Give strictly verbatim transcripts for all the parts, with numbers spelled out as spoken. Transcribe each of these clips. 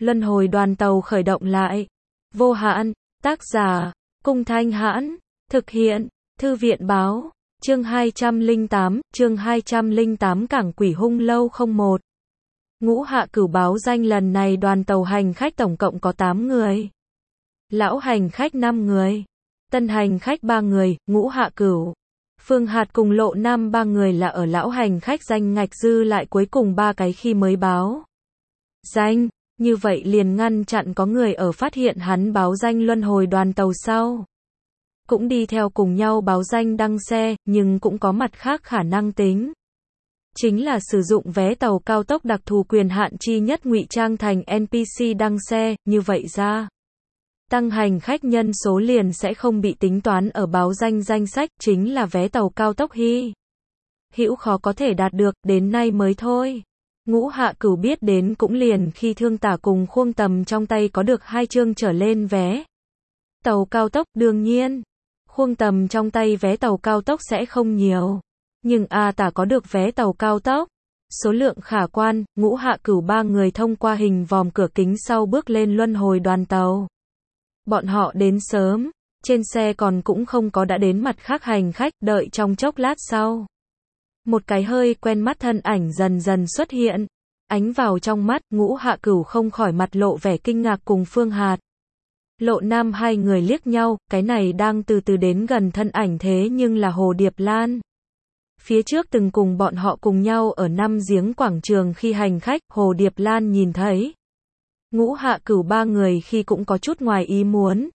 Luân hồi đoàn tàu khởi động lại. Vô hạn, tác giả, Cung Thanh Hãn, thực hiện, Thư viện báo, chương hai trăm lẻ tám, chương hai trăm lẻ tám Cảng Quỷ Hung Lâu không một. Ngũ Hạ Cửu báo danh lần này đoàn tàu hành khách tổng cộng có tám người. Lão hành khách năm người, tân hành khách ba người, Ngũ Hạ Cửu, Phương Hạt cùng Lộ Nam ba người là ở lão hành khách danh ngạch, dư lại cuối cùng ba cái khi mới báo danh, như vậy liền ngăn chặn có người ở phát hiện hắn báo danh luân hồi đoàn tàu sau cũng đi theo cùng nhau báo danh đăng xe, nhưng cũng có mặt khác khả năng tính. Chính là sử dụng vé tàu cao tốc đặc thù quyền hạn chi nhất ngụy trang thành en pê xê đăng xe, như vậy ra tăng hành khách nhân số liền sẽ không bị tính toán ở báo danh danh sách, chính là vé tàu cao tốc hy hữu khó có thể đạt được, đến nay mới thôi. Ngũ Hạ Cửu biết đến cũng liền khi Thương Tả cùng Khuông Tầm trong tay có được hai chương trở lên vé tàu cao tốc, đương nhiên Khuông Tầm trong tay vé tàu cao tốc sẽ không nhiều, nhưng A Tả có được vé tàu cao tốc số lượng khả quan. Ngũ Hạ Cửu ba người thông qua hình vòm cửa kính sau bước lên luân hồi đoàn tàu. Bọn họ đến sớm, trên xe còn cũng không có đã đến mặt khác hành khách, đợi trong chốc lát sau. Một cái hơi quen mắt thân ảnh dần dần xuất hiện, ánh vào trong mắt, Ngũ Hạ Cửu không khỏi mặt lộ vẻ kinh ngạc cùng Phương Hạt. Lộ Nam hai người liếc nhau, cái này đang từ từ đến gần thân ảnh thế nhưng là Hồ Điệp Lan. Phía trước từng cùng bọn họ cùng nhau ở năm giếng quảng trường khi hành khách, Hồ Điệp Lan nhìn thấy Ngũ Hạ Cửu ba người khi cũng có chút ngoài ý muốn.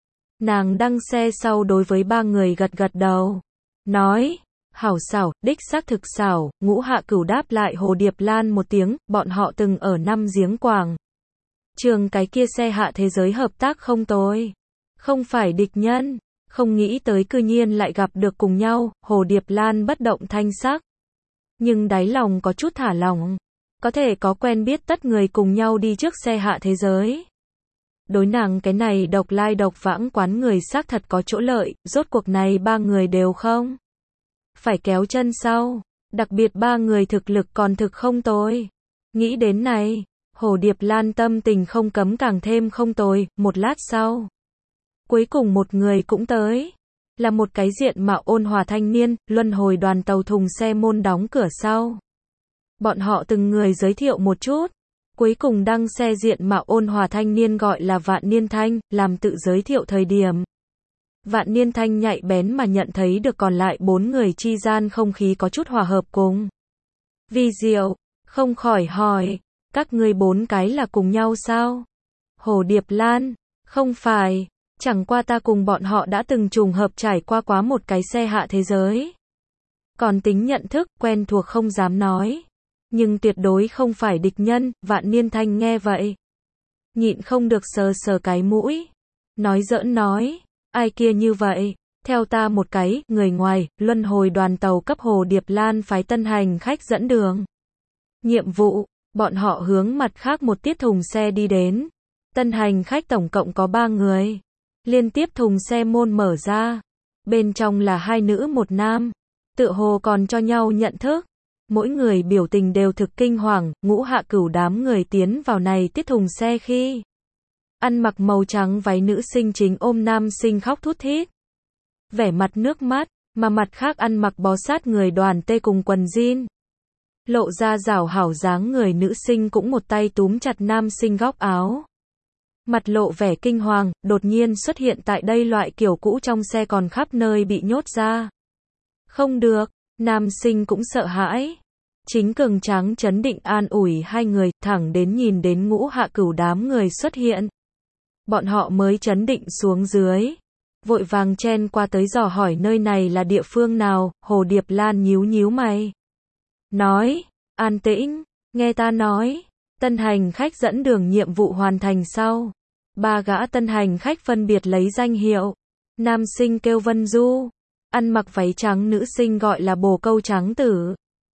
Nàng đăng xe sau đối với ba người gật gật đầu, nói, hảo xảo, đích xác thực xảo. Ngũ Hạ Cửu đáp lại Hồ Điệp Lan một tiếng, bọn họ từng ở năm giếng quảng trường cái kia xe hạ thế giới hợp tác không tồi, không phải địch nhân, không nghĩ tới cư nhiên lại gặp được cùng nhau. Hồ Điệp Lan bất động thanh sắc, nhưng đáy lòng có chút thả lỏng, có thể có quen biết tất người cùng nhau đi trước xe hạ thế giới. Đối nàng cái này độc lai độc vãng quán người xác thật có chỗ lợi, rốt cuộc này ba người đều không phải kéo chân sau, đặc biệt ba người thực lực còn thực không tồi. Nghĩ đến này, Hồ Điệp Lan tâm tình không cấm càng thêm không tồi. Một lát sau, cuối cùng một người cũng tới, là một cái diện mạo ôn hòa thanh niên. Luân hồi đoàn tàu thùng xe môn đóng cửa sau, bọn họ từng người giới thiệu một chút. Cuối cùng đăng xe diện mạo ôn hòa thanh niên gọi là Vạn Niên Thanh, làm tự giới thiệu thời điểm, Vạn Niên Thanh nhạy bén mà nhận thấy được còn lại bốn người chi gian không khí có chút hòa hợp cùng vi diệu, không khỏi hỏi, các ngươi bốn cái là cùng nhau sao? Hồ Điệp Lan, không phải, chẳng qua ta cùng bọn họ đã từng trùng hợp trải qua quá một cái xe hạ thế giới. Còn tính nhận thức, quen thuộc không dám nói, nhưng tuyệt đối không phải địch nhân. Vạn Niên Thanh nghe vậy, nhịn không được sờ sờ cái mũi, nói giỡn nói, ai kia như vậy, theo ta một cái, người ngoài. Luân hồi đoàn tàu cấp Hồ Điệp Lan phái tân hành khách dẫn đường. Nhiệm vụ, bọn họ hướng mặt khác một tiết thùng xe đi đến. Tân hành khách tổng cộng có ba người. Liên tiếp thùng xe môn mở ra, bên trong là hai nữ một nam, tựa hồ còn cho nhau nhận thức. Mỗi người biểu tình đều thực kinh hoàng. Ngũ Hạ Cửu đám người tiến vào này tiết thùng xe khi ăn mặc màu trắng váy nữ sinh chính ôm nam sinh khóc thút thít, vẻ mặt nước mắt, mà mặt khác ăn mặc bó sát người đoàn tê cùng quần jean, lộ ra rảo hảo dáng người nữ sinh cũng một tay túm chặt nam sinh góc áo, mặt lộ vẻ kinh hoàng. Đột nhiên xuất hiện tại đây loại kiểu cũ trong xe còn khắp nơi bị nhốt ra. Không được, nam sinh cũng sợ hãi, chính cường tráng chấn định an ủi hai người, thẳng đến nhìn đến Ngũ Hạ Cửu đám người xuất hiện, bọn họ mới chấn định xuống dưới, vội vàng chen qua tới dò hỏi nơi này là địa phương nào. Hồ Điệp Lan nhíu nhíu mày, nói, an tĩnh, nghe ta nói. Tân hành khách dẫn đường nhiệm vụ hoàn thành sau, ba gã tân hành khách phân biệt lấy danh hiệu. Nam sinh kêu Vân Du, ăn mặc váy trắng nữ sinh gọi là Bồ Câu Trắng Tử,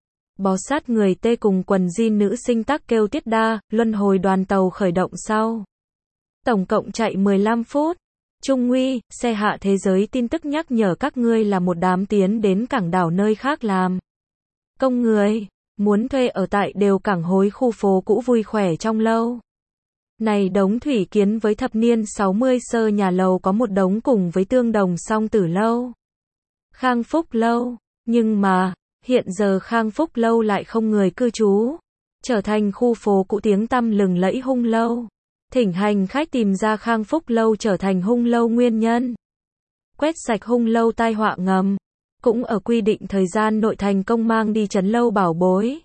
bó sát người tê cùng quần jean nữ sinh tắc kêu Tiết Đa. Luân hồi đoàn tàu khởi động sau, tổng cộng chạy mười lăm phút. Trung Nguy, xe hạ thế giới tin tức nhắc nhở các ngươi là một đám tiến đến cảng đảo nơi khác làm công người, muốn thuê ở tại đều cảng hối khu phố cũ vui khỏe trong lâu. Này đống thủy kiến với thập niên sáu mươi sơ nhà lầu có một đống cùng với tương đồng song tử lâu. Khang Phúc lâu. Nhưng mà, hiện giờ Khang Phúc lâu lại không người cư trú. Trở thành khu phố cũ tiếng tăm lừng lẫy Hung lâu. Thỉnh hành khách tìm ra Khang Phúc lâu trở thành Hung lâu nguyên nhân. Quét sạch Hung lâu tai họa ngầm. Cũng ở quy định thời gian nội thành công mang đi trấn lâu bảo bối.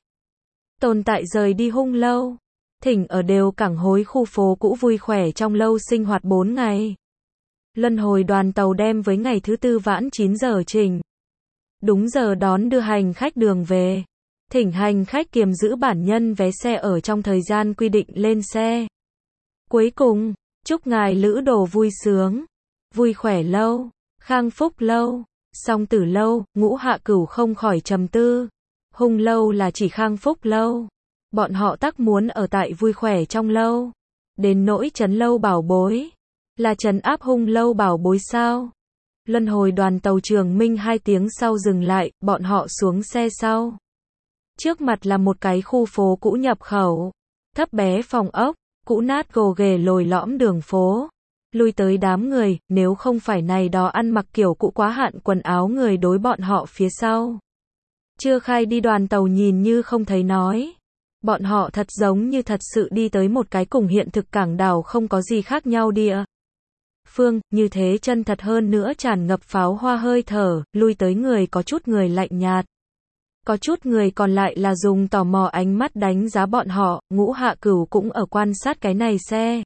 Tồn tại rời đi Hung lâu. Thỉnh ở đều cảng hối khu phố cũ vui khỏe trong lâu sinh hoạt bốn ngày. Luân hồi đoàn tàu đem với ngày thứ tư vãn chín giờ trình. Đúng giờ đón đưa hành khách đường về. Thỉnh hành khách kiềm giữ bản nhân vé xe ở trong thời gian quy định lên xe. Cuối cùng, chúc ngài lữ đồ vui sướng. Vui khỏe lâu, Khang Phúc lâu, Song Tử lâu, Ngũ Hạ Cửu không khỏi trầm tư. Hung lâu là chỉ Khang Phúc lâu. Bọn họ tắc muốn ở tại vui khỏe trong lâu. Đến nỗi trấn lâu bảo bối. Là trấn áp Hung lâu bảo bối sao? Luân hồi đoàn tàu Trường Minh hai tiếng sau dừng lại, bọn họ xuống xe sau. Trước mặt là một cái khu phố cũ nhập khẩu. Thấp bé phòng ốc, cũ nát gồ ghề lồi lõm đường phố. Lui tới đám người, nếu không phải này đó ăn mặc kiểu cũ quá hạn quần áo người đối bọn họ phía sau. Chưa khai đi đoàn tàu nhìn như không thấy nói. Bọn họ thật giống như thật sự đi tới một cái cùng hiện thực cảng đảo không có gì khác nhau địa phương, như thế chân thật hơn nữa tràn ngập pháo hoa hơi thở, lui tới người có chút người lạnh nhạt. Có chút người còn lại là dùng tò mò ánh mắt đánh giá bọn họ, Ngũ Hạ Cửu cũng ở quan sát cái này xe.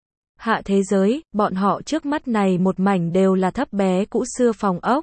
Hạ thế giới, bọn họ trước mắt này một mảnh đều là thấp bé cũ xưa phòng ốc.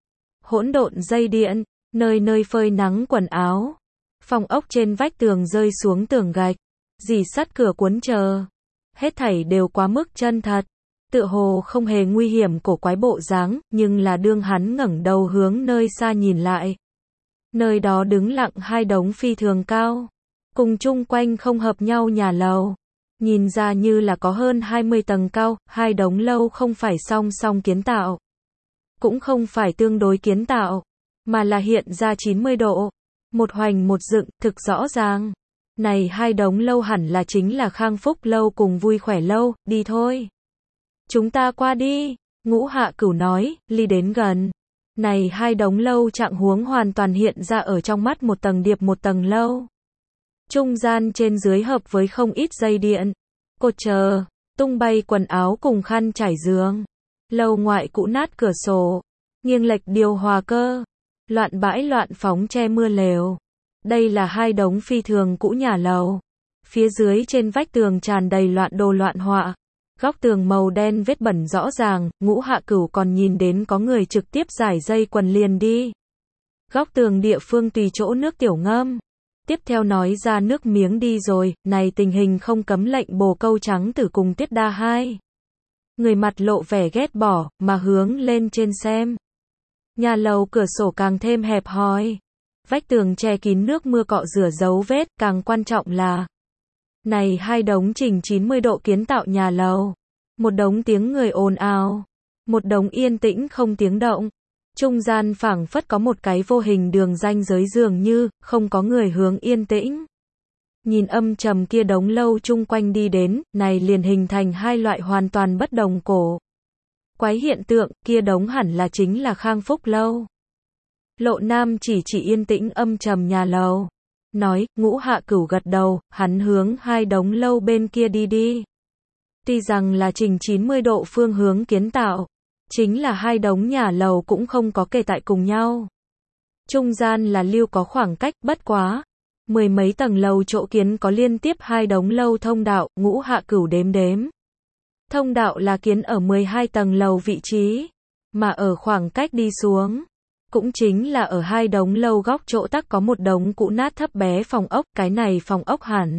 Hỗn độn dây điện, nơi nơi phơi nắng quần áo. Phòng ốc trên vách tường rơi xuống tường gạch, dì sắt cửa cuốn chờ. Hết thảy đều quá mức chân thật. Tựa hồ không hề nguy hiểm cổ quái bộ dáng, nhưng là đương hắn ngẩng đầu hướng nơi xa nhìn lại. Nơi đó đứng lặng hai đống phi thường cao, cùng chung quanh không hợp nhau nhà lầu. Nhìn ra như là có hơn hai mươi tầng cao, hai đống lâu không phải song song kiến tạo. Cũng không phải tương đối kiến tạo, mà là hiện ra chín mươi độ. Một hoành một dựng, thực rõ ràng. Này hai đống lâu hẳn là chính là Khang Phúc lâu cùng Vui Khỏe lâu, đi thôi. Chúng ta qua đi, Ngũ Hạ Cửu nói, ly đến gần. Này hai đống lâu trạng huống hoàn toàn hiện ra ở trong mắt một tầng điệp một tầng lâu. Trung gian trên dưới hợp với không ít dây điện. Cột chờ, tung bay quần áo cùng khăn trải giường. Lâu ngoại cũ nát cửa sổ. Nghiêng lệch điều hòa cơ. Loạn bãi loạn phóng che mưa lều. Đây là hai đống phi thường cũ nhà lầu. Phía dưới trên vách tường tràn đầy loạn đồ loạn họa. Góc tường màu đen vết bẩn rõ ràng, Ngũ Hạ Cửu còn nhìn đến có người trực tiếp giải dây quần liền đi. Góc tường địa phương tùy chỗ nước tiểu ngâm. Tiếp theo nói ra nước miếng đi rồi, này tình hình không cấm lệnh bồ câu trắng tử cùng Tiết Đa hai. Người mặt lộ vẻ ghét bỏ, mà hướng lên trên xem. Nhà lầu cửa sổ càng thêm hẹp hòi. Vách tường che kín nước mưa cọ rửa dấu vết, càng quan trọng là này hai đống chỉnh chín mươi độ kiến tạo nhà lầu. Một đống tiếng người ồn ào. Một đống yên tĩnh không tiếng động. Trung gian phảng phất có một cái vô hình đường ranh giới dường như, không có người hướng yên tĩnh. Nhìn âm trầm kia đống lâu chung quanh đi đến, này liền hình thành hai loại hoàn toàn bất đồng cổ quái hiện tượng, kia đống hẳn là chính là Khang Phúc lâu. Lộ Nam chỉ chỉ yên tĩnh âm trầm nhà lầu. Nói, Ngũ Hạ Cửu gật đầu, hắn hướng hai đống lâu bên kia đi đi. Tuy rằng là chỉnh chín mươi độ phương hướng kiến tạo, chính là hai đống nhà lầu cũng không có kề tại cùng nhau. Trung gian là lưu có khoảng cách, bất quá. Mười mấy tầng lầu chỗ kiến có liên tiếp hai đống lâu thông đạo, Ngũ Hạ Cửu đếm đếm. Thông đạo là kiến ở mười hai tầng lầu vị trí, mà ở khoảng cách đi xuống. Cũng chính là ở hai đống lâu góc chỗ tắc có một đống cũ nát thấp bé phòng ốc, cái này phòng ốc hẳn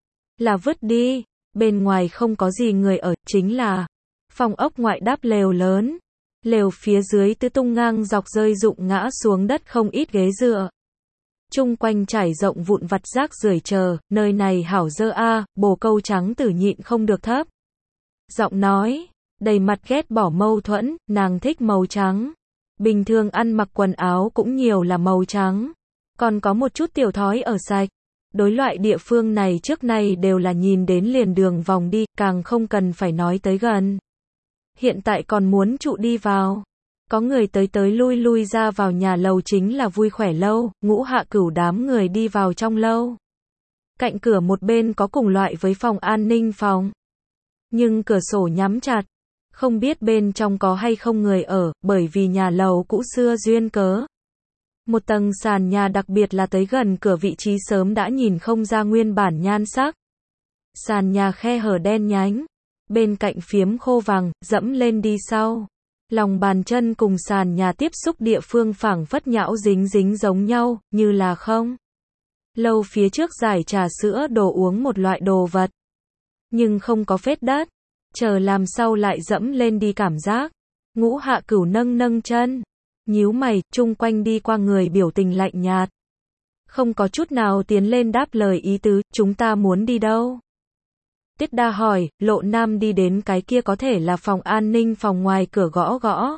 là vứt đi, bên ngoài không có gì người ở, chính là phòng ốc ngoại đáp lều lớn, lều phía dưới tứ tung ngang dọc rơi rụng ngã xuống đất không ít ghế dựa. Chung quanh trải rộng vụn vặt rác rưởi chờ, nơi này hảo dơ a, bồ câu trắng tử nhịn không được thấp. Giọng nói, đầy mặt ghét bỏ mâu thuẫn, nàng thích màu trắng. Bình thường ăn mặc quần áo cũng nhiều là màu trắng. Còn có một chút tiểu thói ở sạch. Đối loại địa phương này trước nay đều là nhìn đến liền đường vòng đi, càng không cần phải nói tới gần. Hiện tại còn muốn trụ đi vào. Có người tới tới lui lui ra vào nhà lầu chính là Vui Khỏe lâu, Ngũ Hạ Cửu đám người đi vào trong lâu. Cạnh cửa một bên có cùng loại với phòng an ninh phòng. Nhưng cửa sổ nhắm chặt. Không biết bên trong có hay không người ở, bởi vì nhà lầu cũ xưa duyên cớ. Một tầng sàn nhà đặc biệt là tới gần cửa vị trí sớm đã nhìn không ra nguyên bản nhan sắc. Sàn nhà khe hở đen nhánh. Bên cạnh phiếm khô vàng, dẫm lên đi sau. Lòng bàn chân cùng sàn nhà tiếp xúc địa phương phảng phất nhão dính dính giống nhau, như là không. Lâu phía trước giải trà sữa đồ uống một loại đồ vật. Nhưng không có vết đất. Chờ làm sau lại dẫm lên đi cảm giác. Ngũ Hạ Cửu nâng nâng chân. Nhíu mày, chung quanh đi qua người biểu tình lạnh nhạt. Không có chút nào tiến lên đáp lời ý tứ, chúng ta muốn đi đâu? Tiết Đa hỏi, Lộ Nam đi đến cái kia có thể là phòng an ninh phòng ngoài cửa gõ gõ.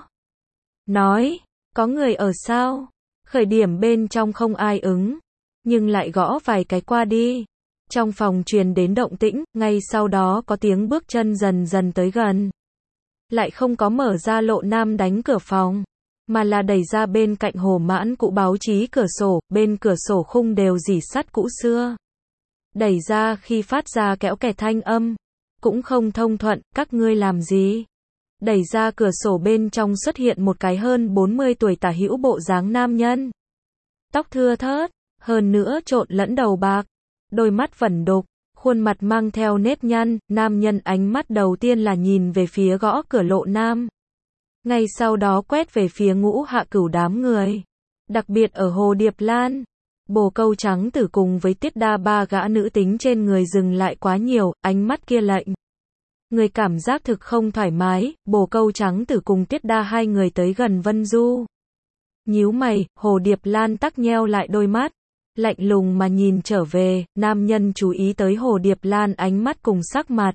Nói, có người ở sao? Khởi điểm bên trong không ai ứng. Nhưng lại gõ vài cái qua đi. Trong phòng truyền đến động tĩnh, ngay sau đó có tiếng bước chân dần dần tới gần. Lại không có mở ra Lộ Nam đánh cửa phòng. Mà là đẩy ra bên cạnh hồ mãn cũ báo chí cửa sổ, bên cửa sổ khung đều dỉ sắt cũ xưa. Đẩy ra khi phát ra kẽo kẹt thanh âm. Cũng không thông thuận, các ngươi làm gì? Đẩy ra cửa sổ bên trong xuất hiện một cái hơn bốn mươi tuổi tả hữu bộ dáng nam nhân. Tóc thưa thớt, hơn nữa trộn lẫn đầu bạc. Đôi mắt vẩn đục, khuôn mặt mang theo nếp nhăn, nam nhân ánh mắt đầu tiên là nhìn về phía gõ cửa Lộ Nam. Ngay sau đó quét về phía Ngũ Hạ Cửu đám người. Đặc biệt ở Hồ Điệp Lan. Bồ Câu Trắng Tử cùng với Tiết Đa ba gã nữ tính trên người dừng lại quá nhiều, ánh mắt kia lệnh. Người cảm giác thực không thoải mái, Bồ Câu Trắng Tử cùng Tiết Đa hai người tới gần Vân Du. Nhíu mày, Hồ Điệp Lan tắc nheo lại đôi mắt. Lạnh lùng mà nhìn trở về, nam nhân chú ý tới Hồ Điệp Lan ánh mắt cùng sắc mặt.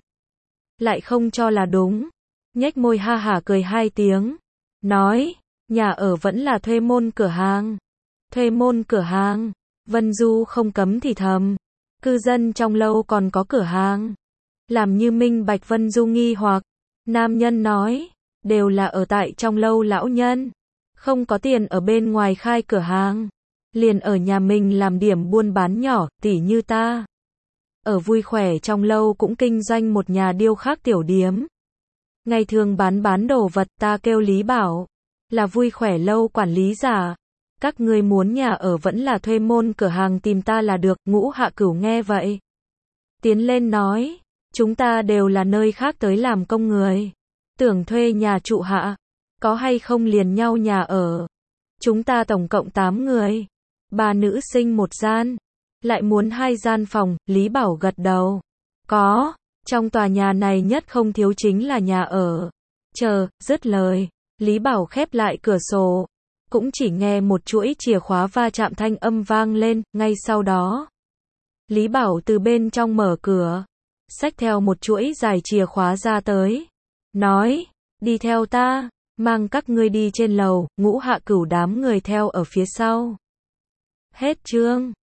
Lại không cho là đúng. Nhếch môi ha hả cười hai tiếng. Nói, nhà ở vẫn là thuê môn cửa hàng. Thuê môn cửa hàng. Vân Du không cấm thì thầm. Cư dân trong lâu còn có cửa hàng. Làm như minh bạch Vân Du nghi hoặc. Nam nhân nói, đều là ở tại trong lâu lão nhân. Không có tiền ở bên ngoài khai cửa hàng. Liền ở nhà mình làm điểm buôn bán nhỏ, tỉ như ta. Ở Vui Khỏe trong lâu cũng kinh doanh một nhà điêu khắc tiểu điếm. Ngày thường bán bán đồ vật, ta kêu Lý Bảo. Là Vui Khỏe lâu quản lý giả. Các ngươi muốn nhà ở vẫn là thuê môn cửa hàng tìm ta là được. Ngũ Hạ Cửu nghe vậy. Tiến lên nói. Chúng ta đều là nơi khác tới làm công người. Tưởng thuê nhà trụ hạ. Có hay không liền nhau nhà ở. Chúng ta tổng cộng tám người. Ba nữ sinh một gian. Lại muốn hai gian phòng. Lý Bảo gật đầu. Có. Trong tòa nhà này nhất không thiếu chính là nhà ở. Chờ, dứt lời. Lý Bảo khép lại cửa sổ. Cũng chỉ nghe một chuỗi chìa khóa va chạm thanh âm vang lên, ngay sau đó. Lý Bảo từ bên trong mở cửa. Xách theo một chuỗi dài chìa khóa ra tới. Nói, đi theo ta, mang các ngươi đi trên lầu, Ngũ Hạ Cửu đám người theo ở phía sau. Hết chương.